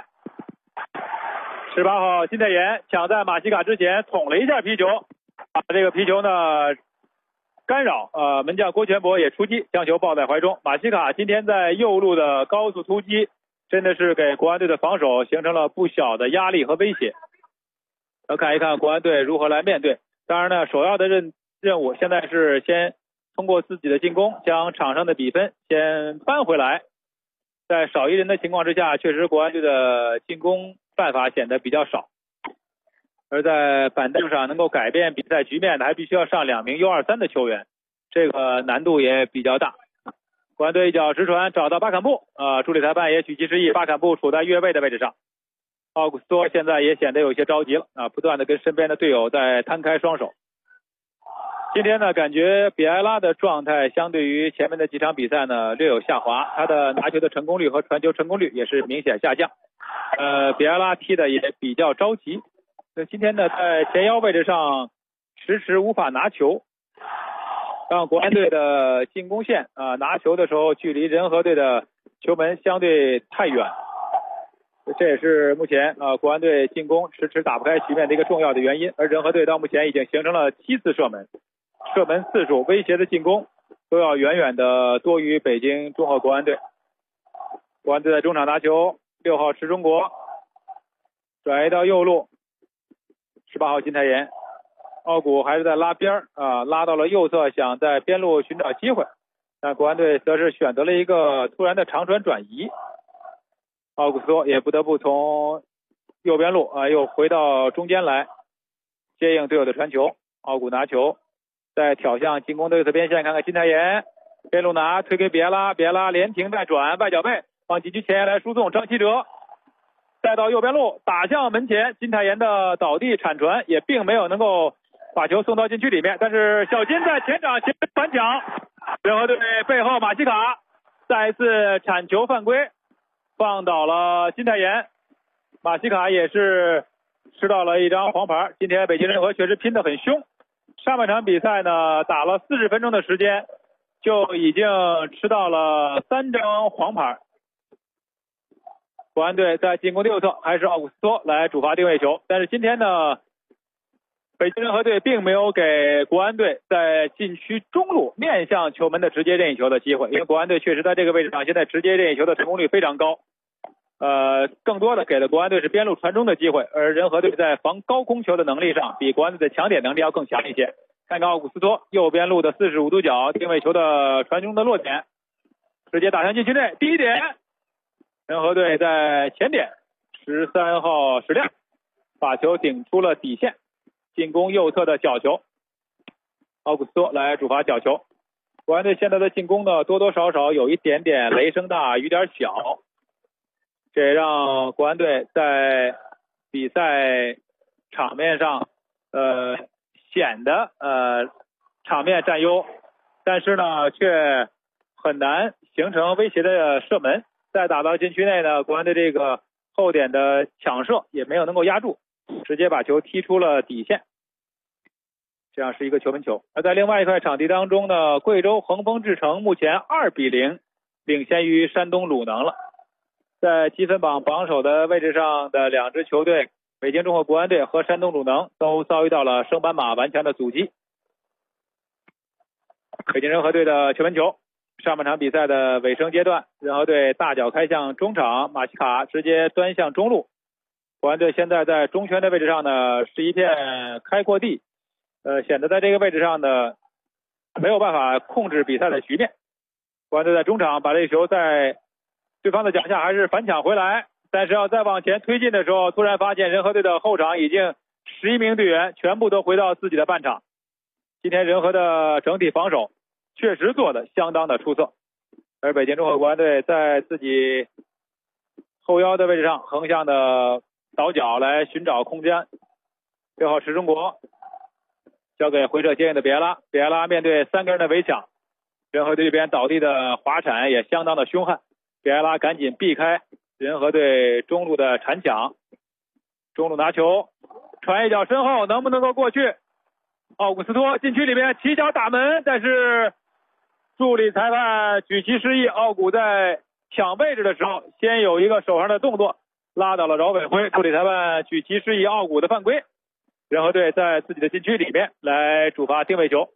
，18号金泰妍抢在马西卡之前捅了一下皮球，把这个皮球呢干扰，门将郭全博也出击将球抱在怀中。马西卡今天在右路的高速突击真的是给国安队的防守形成了不小的压力和威胁，要看一看国安队如何来面对。当然呢，首要的任务现在是先通过自己的进攻将场上的比分先扳回来，在少一人的情况之下，确实国安队的进攻办法显得比较少，而在板凳上能够改变比赛局面的还必须要上2名 U23 的球员，这个难度也比较大。国安队一脚直传找到巴坎布，助理裁判也举旗示意巴坎布处在越位的位置上。奥古斯托现在也显得有些着急了，不断的跟身边的队友在摊开双手。今天呢，感觉比埃拉的状态相对于前面的几场比赛呢略有下滑，他的拿球的成功率和传球成功率也是明显下降。比埃拉踢的也比较着急，那今天呢在前腰位置上迟迟无法拿球，让国安队的进攻线拿球的时候距离仁和队的球门相对太远，这也是目前国安队进攻迟迟打不开局面的一个重要的原因。而仁和队到目前已经形成了7次射门，射门次数威胁的进攻都要远远的多于北京中赫国安队。国安队在中场拿球，6号池中国转移到右路，18号金泰妍， 奥古还是在拉边拉到了右侧，想在边路寻找机会，但国安队则是选择了一个突然的长传转移，奥古斯托也不得不从右边路又回到中间来接应队友的传球。奥古拿球再挑向进攻队的边线，看看金泰妍边路拿推给比埃拉，比埃拉连停带转外脚背往禁区前沿来输送，张稀哲带到右边路打向门前，金泰妍的倒地铲传也并没有能够把球送到禁区里面，但是小金在前场前反抢，人和队背后马西卡再一次铲球犯规，放倒了金泰妍，马西卡也是吃到了一张黄牌。今天北京人和确实拼得很凶，上半场比赛呢打了40分钟的时间就已经吃到了3张黄牌。国安队在进攻的右侧还是奥古斯托来主罚定位球，但是今天呢北京人和队并没有给国安队在禁区中路面向球门的直接任意球的机会，因为国安队确实在这个位置上现在直接任意球的成功率非常高，更多的给了国安队是边路传中的机会，而人和队在防高空球的能力上比国安队的抢点能力要更强一些。看看奥古斯托右边路的45度角定位球的传中的落点，直接打向禁区内，第一点人和队在前点13号史亮把球顶出了底线，进攻右侧的角球，奥古斯托来主罚角球。国安队现在的进攻呢多多少少有一点点雷声大雨点小，这也让国安队在比赛场面上显得场面占优，但是呢却很难形成威胁的射门，再打到禁区内呢，国安队这个后点的抢射也没有能够压住，直接把球踢出了底线，这样是一个球门球。而在另外一块场地当中呢，贵州恒丰智诚目前2-0领先于山东鲁能了。在积分榜榜首的位置上的两支球队北京中赫国安队和山东鲁能都遭遇到了升班马顽强的阻击。北京人和队的球门球，上半场比赛的尾声阶段，人和队大脚开向中场，马西卡直接端向中路，国安队现在在中圈的位置上呢是一片开阔地，显得在这个位置上呢没有办法控制比赛的局面。国安队在中场把这球在对方的脚下还是反抢回来，但是要再往前推进的时候，突然发现人和队的后场已经11名队员全部都回到自己的半场。今天人和的整体防守确实做得相当的出色，而北京中赫国安队在自己后腰的位置上横向的倒脚来寻找空间，6号池中国交给回撤接应的比埃拉，比埃拉面对3个人的围抢，人和队这边倒地的滑铲也相当的凶悍，比埃拉赶紧避开人和队中路的铲抢，中路拿球传一脚身后能不能够过去，奥古斯托禁区里面起脚打门，但是助理裁判举旗示意，奥古在抢位置的时候先有一个手上的动作拉到了饶伟辉，助理裁判举旗示意奥古的犯规，人和队在自己的禁区里面来主罚定位球。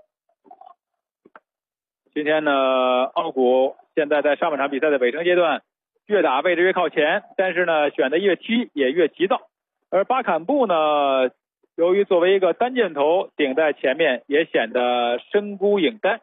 今天呢，奥古现在在上半场比赛的尾声阶段越打位置越靠前，但是呢选的越踢也越急躁，而巴坎布呢由于作为一个单箭头顶在前面也显得身孤影单，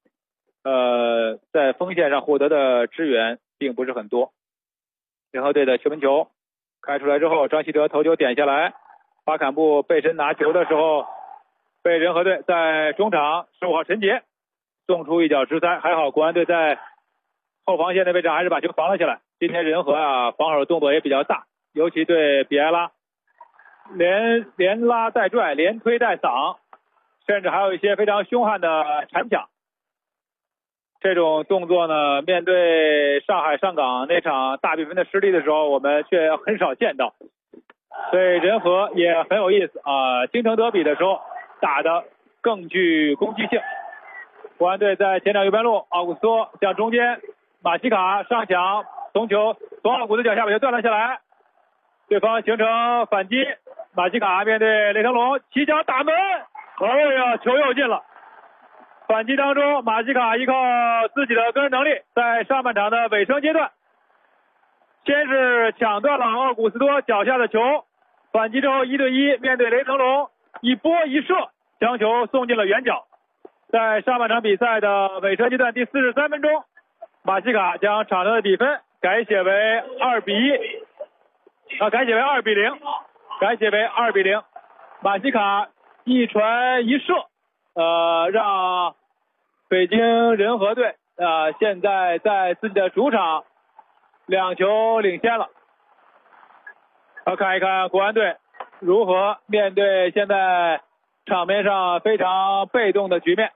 在锋线上获得的支援并不是很多。人和队的球门球开出来之后，张稀哲头球点下来，巴坎布背身拿球的时候被人和队在中场15号陈杰送出一脚直塞，还好国安队在后防线的位置还是把球防了下来。今天人和防守动作也比较大，尤其对比埃拉连拉带拽连推带搡，甚至还有一些非常凶悍的铲抢，这种动作呢面对上海上港那场大比分的失利的时候我们却很少见到，所以人和也很有意思京城德比的时候打得更具攻击性。国安队在前场右边路，奥古斯托向中间，马西卡上抢从球从奥古的脚下把球断了下来，对方形成反击，马西卡面对雷腾龙起脚打门，哎呀球又进了。反击当中马西卡依靠自己的个人能力，在上半场的尾声阶段先是抢断了奥古斯托脚下的球，反击之后1对1面对雷腾龙一波一射将球送进了远角。在上半场比赛的尾声阶段第43分钟，马西卡将场上的比分改写为2比1，改写为2比0，改写为2比0。马西卡一传一射，让北京人和队现在在自己的主场2球领先了。要看一看国安队如何面对现在场面上非常被动的局面。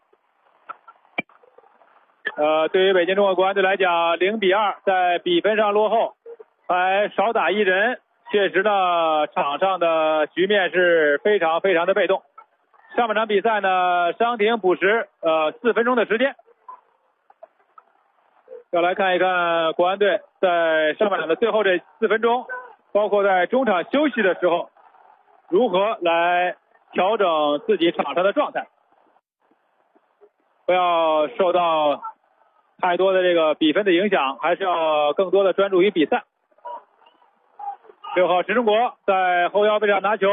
对于北京中国国安队来讲，0比2在比分上落后，还少打一人，确实呢，场上的局面是非常非常的被动。上半场比赛呢，伤停补时4分钟的时间。要来看一看国安队在上半场的最后这4分钟，包括在中场休息的时候，如何来调整自己场上的状态，不要受到太多的这个比分的影响，还是要更多的专注于比赛。6号石中国在后腰位上拿球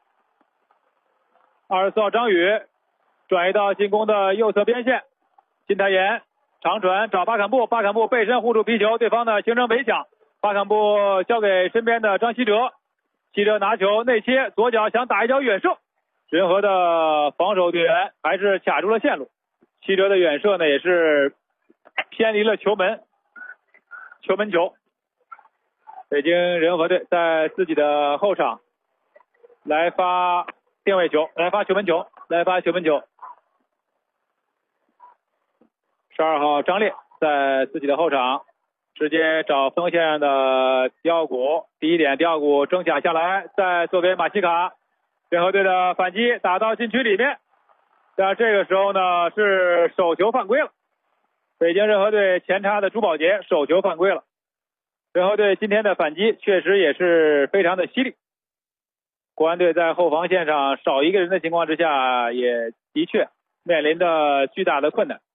，24号张宇转移到进攻的右侧边线，金泰妍长传找巴坎布，巴坎布背身护住皮球，对方呢形成围抢，巴坎布交给身边的张稀哲，稀哲拿球内切，左脚想打一脚远射，人和的防守队员还是卡住了线路，稀哲的远射呢也是偏离了球门球。北京人和队在自己的后场来发定位球，来发球门球。12号张烈在自己的后场直接找锋线上的迪奥古，第一点迪奥古争抢下来，再做给马西卡，人和队的反击打到禁区里面，但这个时候呢是手球犯规了，北京人和队前插的朱宝杰手球犯规了。人和队今天的反击确实也是非常的犀利，国安队在后防线上少一个人的情况之下，也的确面临着巨大的困难。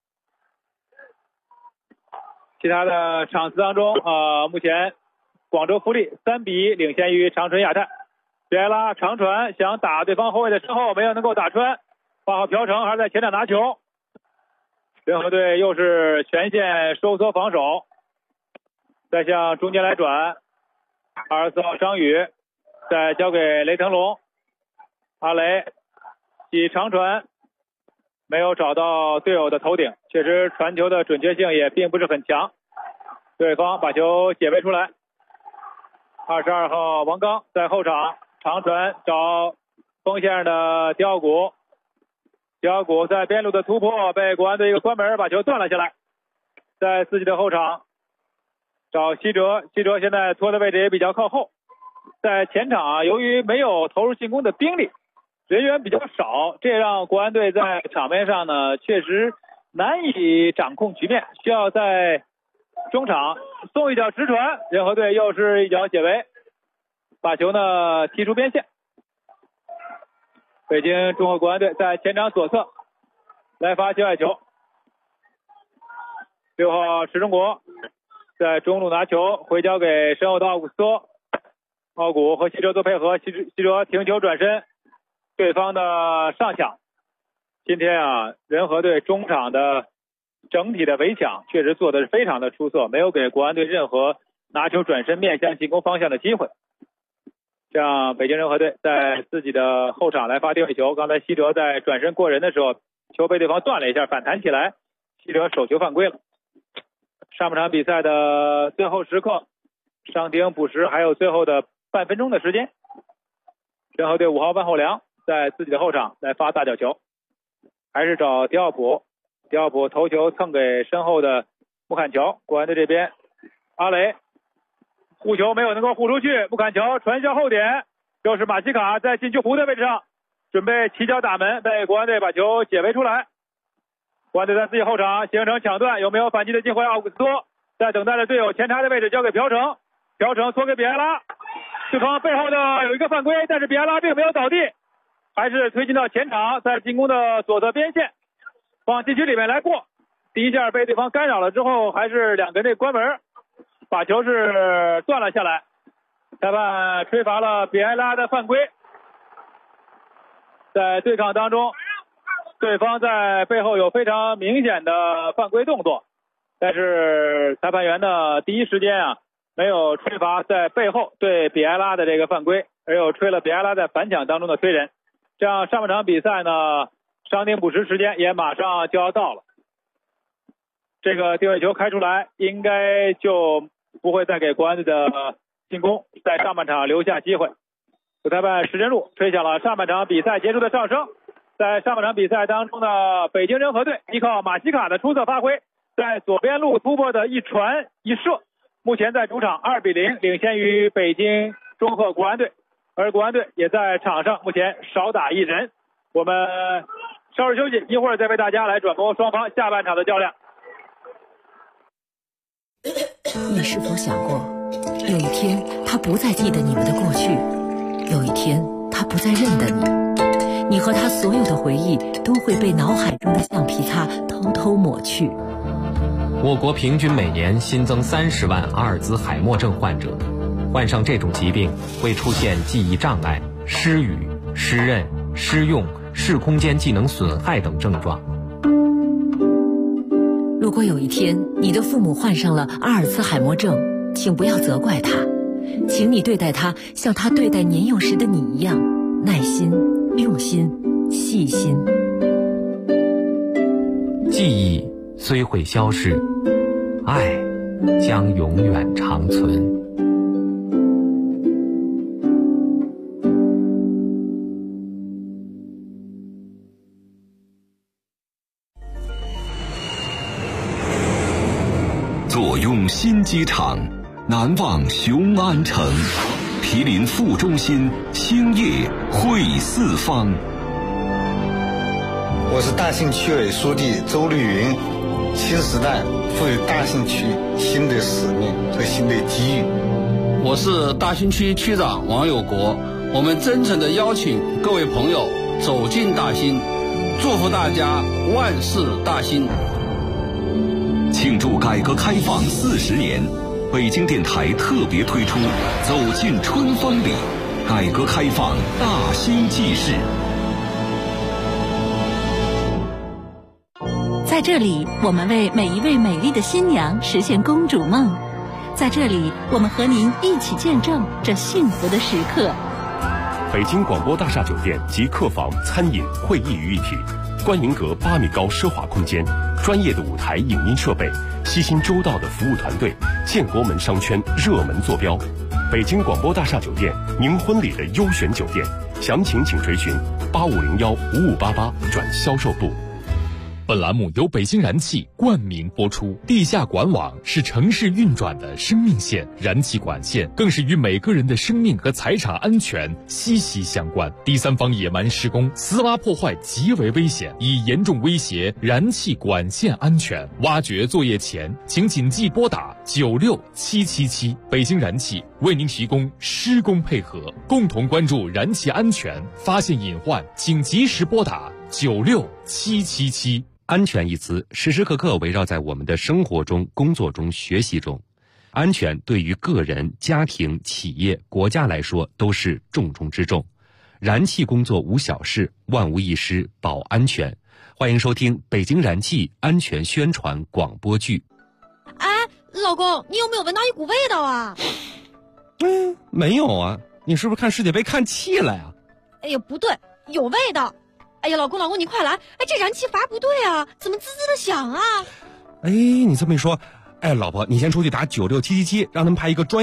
其他的场次当中目前广州富力3比1领先于长春亚泰，比埃拉长传想打对方后卫的身后，没有能够打穿，8号朴成还是在前场拿球，人和队又是全线收缩防守，再向中间来转，24号张宇再交给雷腾龙，阿雷起长传没有找到队友的头顶，确实传球的准确性也并不是很强，对方把球解围出来。22号王刚在后场长传找锋线上的迪奥古，迪奥古在边路的突破被国安队一个关门把球断了下来，在自己的后场找希哲，希哲现在拖的位置也比较靠后，在前场由于没有投入进攻的兵力，人员比较少，这让国安队在场面上呢确实难以掌控局面，需要在中场送一脚直传，人和队又是一脚解围，把球呢踢出边线。北京中国国安队在前场左侧来发界外球，6号石中国在中路拿球回交给身后的奥古斯托，奥古和希哲做配合，希哲停球转身，对方的上抢。今天人和队中场的整体的围抢确实做的是非常的出色，没有给国安队任何拿球转身面向进攻方向的机会。像北京人和队在自己的后场来发定位球，刚才希哲在转身过人的时候，球被对方断了一下，反弹起来，希哲手球犯规了。上半场比赛的最后时刻，伤停补时还有最后的半分钟的时间，人和队5号万厚良在自己的后场来发大角球，还是找迪奥普，迪奥普头球蹭给身后的穆坎乔，国安队这边阿雷护球没有能够护出去，穆坎乔传向后点，又是马西卡在禁区弧的位置上准备起脚打门，被国安队把球解围出来。国安队在自己后场形成抢断，有没有反击的机会？奥古斯托在等待着队友前插的位置交给朴成，朴成托给比埃拉，对方背后的有一个犯规，但是比埃拉并没有倒地，还是推进到前场，在进攻的左侧边线往禁区里面来过，第一下被对方干扰了之后，还是两个人关门，把球是断了下来，裁判吹罚了比埃拉的犯规。 在对抗当中，对方在背后有非常明显的犯规动作，但是裁判员呢第一时间没有吹罚在背后对比埃拉的这个犯规，而又吹了比埃拉在反抢当中的推人。这样上半场比赛呢，伤停补时时间也马上就要到了。这个定位球开出来，应该就不会再给国安队的进攻在上半场留下机会。主裁判石真路吹响了上半场比赛结束的哨声。在上半场比赛当中呢，北京人和队依靠马西卡的出色发挥，在左边路突破的一传一射，目前在主场2-0领先于北京中赫国安队，而国安队也在场上目前少打一人。我们稍事休息，一会儿再为大家来转播双方下半场的较量。 你是否想过，有一天他不再记得你们的过去，有一天他不再认得你，你和他所有的回忆都会被脑海中的橡皮擦偷偷抹去。 我国平均每年新增30万阿尔兹海默症患者，患上这种疾病会出现记忆障碍、失语、失认、失用、视空间技能损害等症状。 如果有一天你的父母患上了阿尔茨海默症，请不要责怪他，请你对待他像他对待年幼时的你一样，耐心、用心、细心。 记忆虽会消逝，爱将永远长存。 坐拥新机场，难忘雄安城，毗邻副中心，兴业汇四方。 我是大兴区委书记周绿云。新时代赋予大兴区新的使命和新的机遇。 我是大兴区区长王有国，我们真诚地邀请各位朋友走进大兴，祝福大家万事大兴。 庆祝改革开放40年，北京电台特别推出《走进春风里》，改革开放大兴纪事。 在这里，我们为每一位美丽的新娘实现公主梦。在这里，我们和您一起见证这幸福的时刻。 北京广播大厦酒店集客房、餐饮、会议于一体，观云阁8米高奢华空间，专业的舞台影音设备，悉心周到的服务团队，建国门商圈热门坐标。北京广播大厦酒店，您婚礼的优选酒店，详情请垂询8501-5588转销售部。 本栏目由北京燃气冠名播出。地下管网是城市运转的生命线，燃气管线更是与每个人的生命和财产安全息息相关。第三方野蛮施工、私挖破坏极为危险，已严重威胁燃气管线安全。挖掘作业前，请谨记拨打96777。北京燃气为您提供施工配合，共同关注燃气安全，发现隐患请及时拨打96777。 安全一词时时刻刻围绕在我们的生活中、工作中、学习中。安全对于个人、家庭、企业、国家来说都是重中之重。燃气工作无小事，万无一失保安全。欢迎收听北京燃气安全宣传广播剧。 哎，老公，你有没有闻到一股味道啊？ 没有啊，你是不是看世界杯看气了呀？ 哎呀，不对，有味道。哎呀，老公，你快来！哎，这燃气阀不对啊，怎么滋滋的响啊？ 哎，你这么一说，哎，老婆，你先出去打96777，让他们派一个专